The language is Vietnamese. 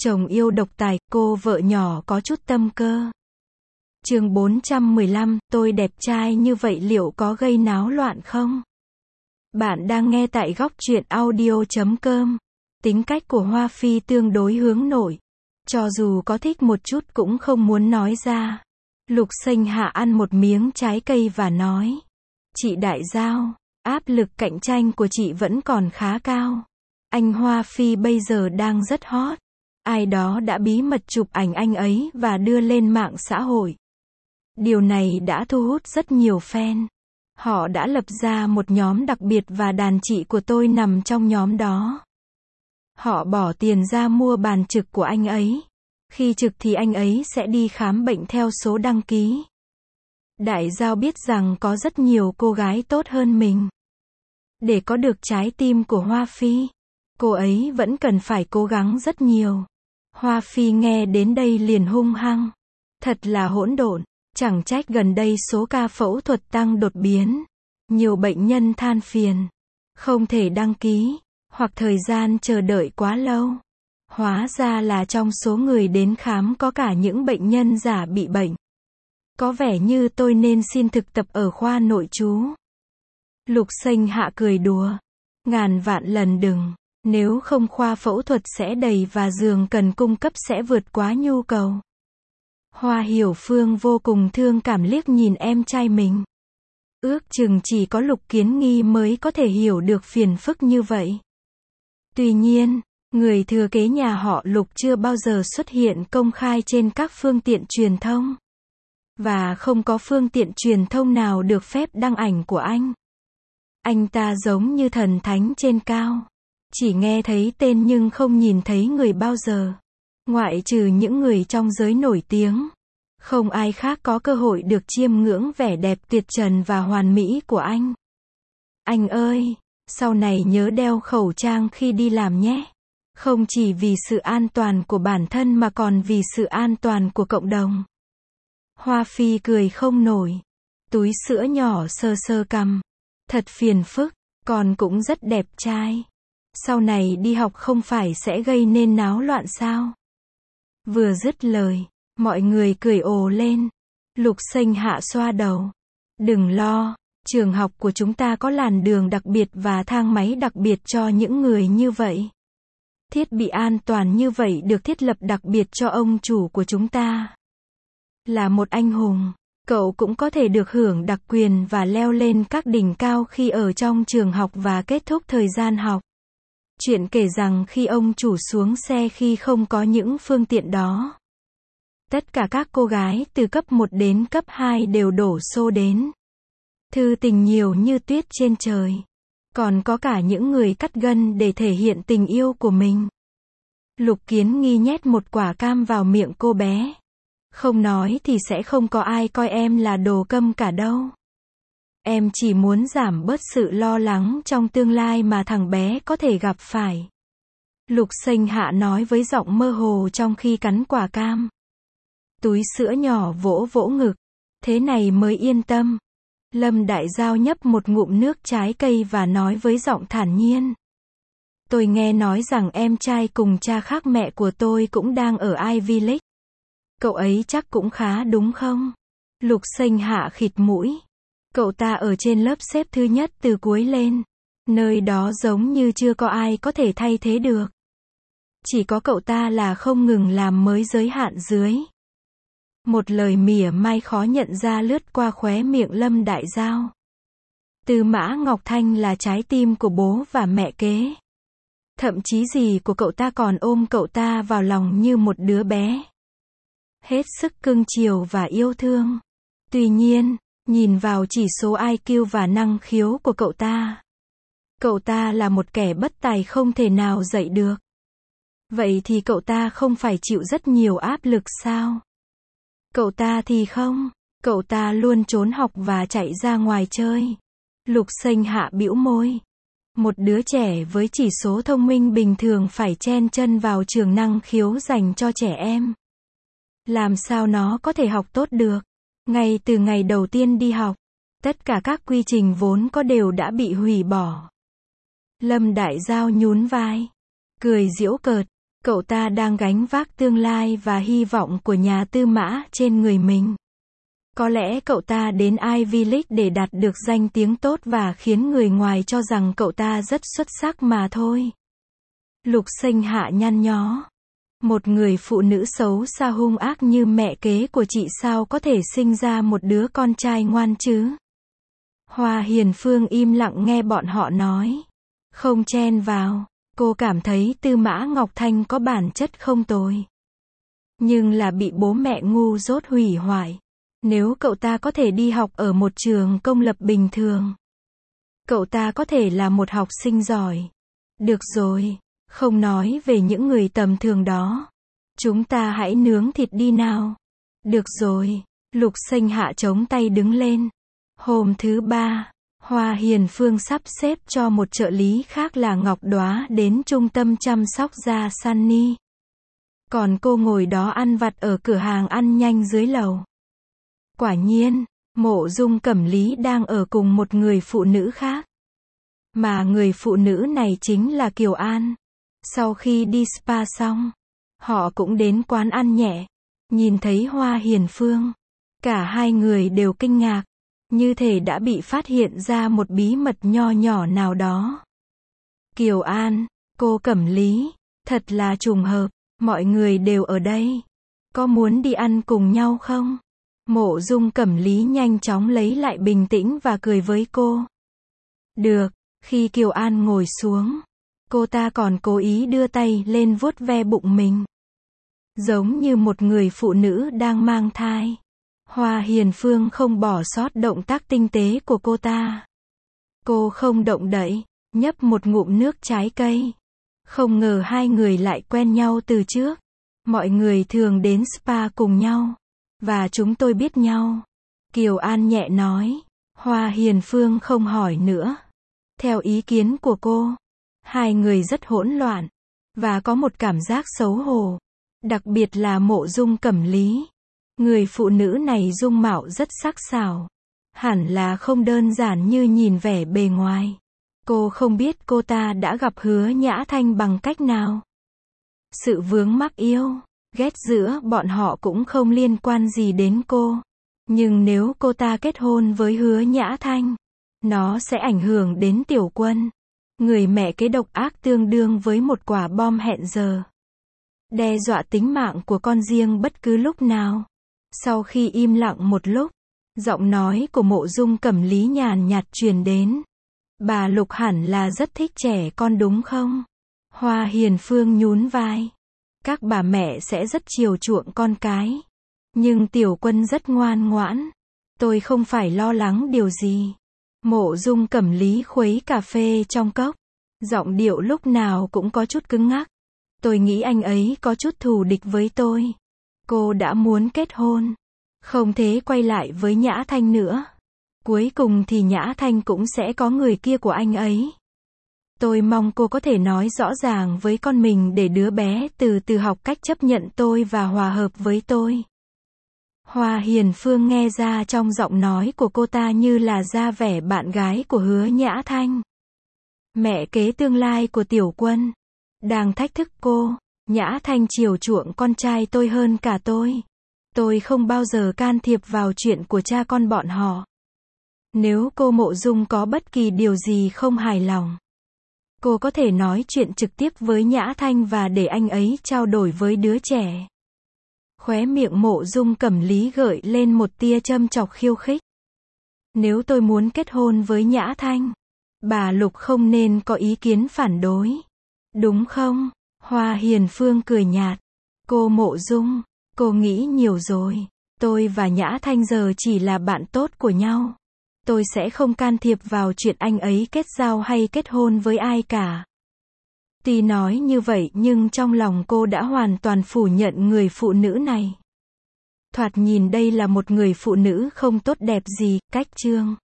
Chồng yêu độc tài, cô vợ nhỏ có chút tâm cơ. Chương 415, tôi đẹp trai như vậy liệu có gây náo loạn không? Bạn đang nghe tại góc truyện audio.com. Tính cách của Hoa Phi tương đối hướng nội. Cho dù có thích một chút cũng không muốn nói ra. Lục Xanh Hạ ăn một miếng trái cây và nói. Chị Đại Giao, áp lực cạnh tranh của chị vẫn còn khá cao. Anh Hoa Phi bây giờ đang rất hot. Ai đó đã bí mật chụp ảnh anh ấy và đưa lên mạng xã hội. Điều này đã thu hút rất nhiều fan. Họ đã lập ra một nhóm đặc biệt và đàn chị của tôi nằm trong nhóm đó. Họ bỏ tiền ra mua bàn trực của anh ấy. Khi trực thì anh ấy sẽ đi khám bệnh theo số đăng ký. Đại Giao biết rằng có rất nhiều cô gái tốt hơn mình. Để có được trái tim của Hoa Phi, cô ấy vẫn cần phải cố gắng rất nhiều. Hoa Phi nghe đến đây liền hung hăng. Thật là hỗn độn, chẳng trách gần đây số ca phẫu thuật tăng đột biến. Nhiều bệnh nhân than phiền, không thể đăng ký, hoặc thời gian chờ đợi quá lâu. Hóa ra là trong số người đến khám có cả những bệnh nhân giả bị bệnh. Có vẻ như tôi nên xin thực tập ở khoa nội trú. Lục Xanh Hạ cười đùa. Ngàn vạn lần đừng. Nếu không khoa phẫu thuật sẽ đầy và giường cần cung cấp sẽ vượt quá nhu cầu. Hoa Hiểu Phương vô cùng thương cảm liếc nhìn em trai mình. Ước chừng chỉ có Lục Kiến Nghi mới có thể hiểu được phiền phức như vậy. Tuy nhiên, người thừa kế nhà họ Lục chưa bao giờ xuất hiện công khai trên các phương tiện truyền thông. Và không có phương tiện truyền thông nào được phép đăng ảnh của anh. Anh ta giống như thần thánh trên cao. Chỉ nghe thấy tên nhưng không nhìn thấy người bao giờ. Ngoại trừ những người trong giới nổi tiếng. Không ai khác có cơ hội được chiêm ngưỡng vẻ đẹp tuyệt trần và hoàn mỹ của anh. Anh ơi, sau này nhớ đeo khẩu trang khi đi làm nhé. Không chỉ vì sự an toàn của bản thân mà còn vì sự an toàn của cộng đồng. Hoa Phi cười không nổi. Túi sữa nhỏ sơ sơ cằm. Thật phiền phức, con cũng rất đẹp trai. Sau này đi học không phải sẽ gây nên náo loạn sao? Vừa dứt lời, mọi người cười ồ lên. Lục Xanh Hạ xoa đầu. Đừng lo, trường học của chúng ta có làn đường đặc biệt và thang máy đặc biệt cho những người như vậy. Thiết bị an toàn như vậy được thiết lập đặc biệt cho ông chủ của chúng ta. Là một anh hùng, cậu cũng có thể được hưởng đặc quyền và leo lên các đỉnh cao khi ở trong trường học và kết thúc thời gian học. Chuyện kể rằng khi ông chủ xuống xe khi không có những phương tiện đó. Tất cả các cô gái từ cấp 1 đến cấp 2 đều đổ xô đến. Thư tình nhiều như tuyết trên trời. Còn có cả những người cắt gân để thể hiện tình yêu của mình. Lục Kiến Nghi nhét một quả cam vào miệng cô bé. Không nói thì sẽ không có ai coi em là đồ câm cả đâu. Em chỉ muốn giảm bớt sự lo lắng trong tương lai mà thằng bé có thể gặp phải. Lục Xanh Hạ nói với giọng mơ hồ trong khi cắn quả cam. Túi sữa nhỏ vỗ vỗ ngực. Thế này mới yên tâm. Lâm Đại Giao nhấp một ngụm nước trái cây và nói với giọng thản nhiên. Tôi nghe nói rằng em trai cùng cha khác mẹ của tôi cũng đang ở Ivy League. Cậu ấy chắc cũng khá đúng không? Lục Xanh Hạ khịt mũi. Cậu ta ở trên lớp xếp thứ nhất từ cuối lên. Nơi đó giống như chưa có ai có thể thay thế được. Chỉ có cậu ta là không ngừng làm mới giới hạn dưới. Một lời mỉa mai khó nhận ra lướt qua khóe miệng Lâm Đại Giao. Tư Mã Ngọc Thanh là trái tim của bố và mẹ kế. Thậm chí dì của cậu ta còn ôm cậu ta vào lòng như một đứa bé. Hết sức cưng chiều và yêu thương. Tuy nhiên, nhìn vào chỉ số IQ và năng khiếu của cậu ta. Cậu ta là một kẻ bất tài không thể nào dạy được. Vậy thì cậu ta không phải chịu rất nhiều áp lực sao? Cậu ta thì không. Cậu ta luôn trốn học và chạy ra ngoài chơi. Lục Xanh Hạ bĩu môi. Một đứa trẻ với chỉ số thông minh bình thường phải chen chân vào trường năng khiếu dành cho trẻ em. Làm sao nó có thể học tốt được? Ngay từ ngày đầu tiên đi học, tất cả các quy trình vốn có đều đã bị hủy bỏ. Lâm Đại Giao nhún vai, cười giễu cợt. Cậu ta đang gánh vác tương lai và hy vọng của nhà Tư Mã trên người mình. Có lẽ cậu ta đến Ivy League để đạt được danh tiếng tốt và khiến người ngoài cho rằng cậu ta rất xuất sắc mà thôi. Lục Sinh Hạ nhăn nhó. Một người phụ nữ xấu xa hung ác như mẹ kế của chị sao có thể sinh ra một đứa con trai ngoan chứ? Hoa Hiền Phương im lặng nghe bọn họ nói. Không chen vào. Cô cảm thấy Tư Mã Ngọc Thanh có bản chất không tồi. Nhưng là bị bố mẹ ngu dốt hủy hoại. Nếu cậu ta có thể đi học ở một trường công lập bình thường, cậu ta có thể là một học sinh giỏi. Được rồi, không nói về những người tầm thường đó. Chúng ta hãy nướng thịt đi nào. Được rồi, Lục Sinh Hạ chống tay đứng lên. Hôm thứ 3, Hoa Hiền Phương sắp xếp cho một trợ lý khác là Ngọc Đóa đến trung tâm chăm sóc da Sunny. Còn cô ngồi đó ăn vặt ở cửa hàng ăn nhanh dưới lầu. Quả nhiên, Mộ Dung Cẩm Lý đang ở cùng một người phụ nữ khác. Mà người phụ nữ này chính là Kiều An. Sau khi đi spa xong, họ cũng đến quán ăn nhẹ. Nhìn thấy Hoa Hiền Phương, cả hai người đều kinh ngạc. Như thể đã bị phát hiện ra một bí mật nho nhỏ nào đó. Kiều An, cô Cẩm Lý, thật là trùng hợp, mọi người đều ở đây. Có muốn đi ăn cùng nhau không? Mộ Dung Cẩm Lý nhanh chóng lấy lại bình tĩnh và cười với cô. Được, khi Kiều An ngồi xuống, cô ta còn cố ý đưa tay lên vuốt ve bụng mình. Giống như một người phụ nữ đang mang thai. Hoa Hiền Phương không bỏ sót động tác tinh tế của cô ta. Cô không động đậy, nhấp một ngụm nước trái cây. Không ngờ hai người lại quen nhau từ trước. Mọi người thường đến spa cùng nhau. Và chúng tôi biết nhau. Kiều An nhẹ nói. Hoa Hiền Phương không hỏi nữa. Theo ý kiến của cô, hai người rất hỗn loạn. Và có một cảm giác xấu hổ. Đặc biệt là Mộ Dung Cẩm Lý. Người phụ nữ này dung mạo rất sắc sảo. Hẳn là không đơn giản như nhìn vẻ bề ngoài. Cô không biết cô ta đã gặp Hứa Nhã Thanh bằng cách nào. Sự vướng mắc yêu, ghét giữa bọn họ cũng không liên quan gì đến cô. Nhưng nếu cô ta kết hôn với Hứa Nhã Thanh, nó sẽ ảnh hưởng đến Tiểu Quân. Người mẹ kế độc ác tương đương với một quả bom hẹn giờ. Đe dọa tính mạng của con riêng bất cứ lúc nào. Sau khi im lặng một lúc, giọng nói của Mộ Dung Cẩm Lý nhàn nhạt truyền đến. Bà Lục hẳn là rất thích trẻ con đúng không? Hoa Hiền Phương nhún vai. Các bà mẹ sẽ rất chiều chuộng con cái. Nhưng Tiểu Quân rất ngoan ngoãn. Tôi không phải lo lắng điều gì. Mộ Dung Cẩm Lý khuấy cà phê trong cốc. Giọng điệu lúc nào cũng có chút cứng ngắc. Tôi nghĩ anh ấy có chút thù địch với tôi. Cô đã muốn kết hôn. Không thể quay lại với Nhã Thanh nữa. Cuối cùng thì Nhã Thanh cũng sẽ có người kia của anh ấy. Tôi mong cô có thể nói rõ ràng với con mình để đứa bé từ từ học cách chấp nhận tôi và hòa hợp với tôi. Hoa Hiền Phương nghe ra trong giọng nói của cô ta như là ra vẻ bạn gái của Hứa Nhã Thanh. Mẹ kế tương lai của Tiểu Quân. Đang thách thức cô. Nhã Thanh chiều chuộng con trai tôi hơn cả tôi. Tôi không bao giờ can thiệp vào chuyện của cha con bọn họ. Nếu cô Mộ Dung có bất kỳ điều gì không hài lòng, cô có thể nói chuyện trực tiếp với Nhã Thanh và để anh ấy trao đổi với đứa trẻ. Khóe miệng Mộ Dung Cẩm Lý gợi lên một tia châm chọc khiêu khích. Nếu tôi muốn kết hôn với Nhã Thanh, bà Lục không nên có ý kiến phản đối. Đúng không? Hoa Hiền Phương cười nhạt. Cô Mộ Dung, cô nghĩ nhiều rồi. Tôi và Nhã Thanh giờ chỉ là bạn tốt của nhau. Tôi sẽ không can thiệp vào chuyện anh ấy kết giao hay kết hôn với ai cả. Tuy nói như vậy nhưng trong lòng cô đã hoàn toàn phủ nhận người phụ nữ này. Thoạt nhìn đây là một người phụ nữ không tốt đẹp gì, cách chương.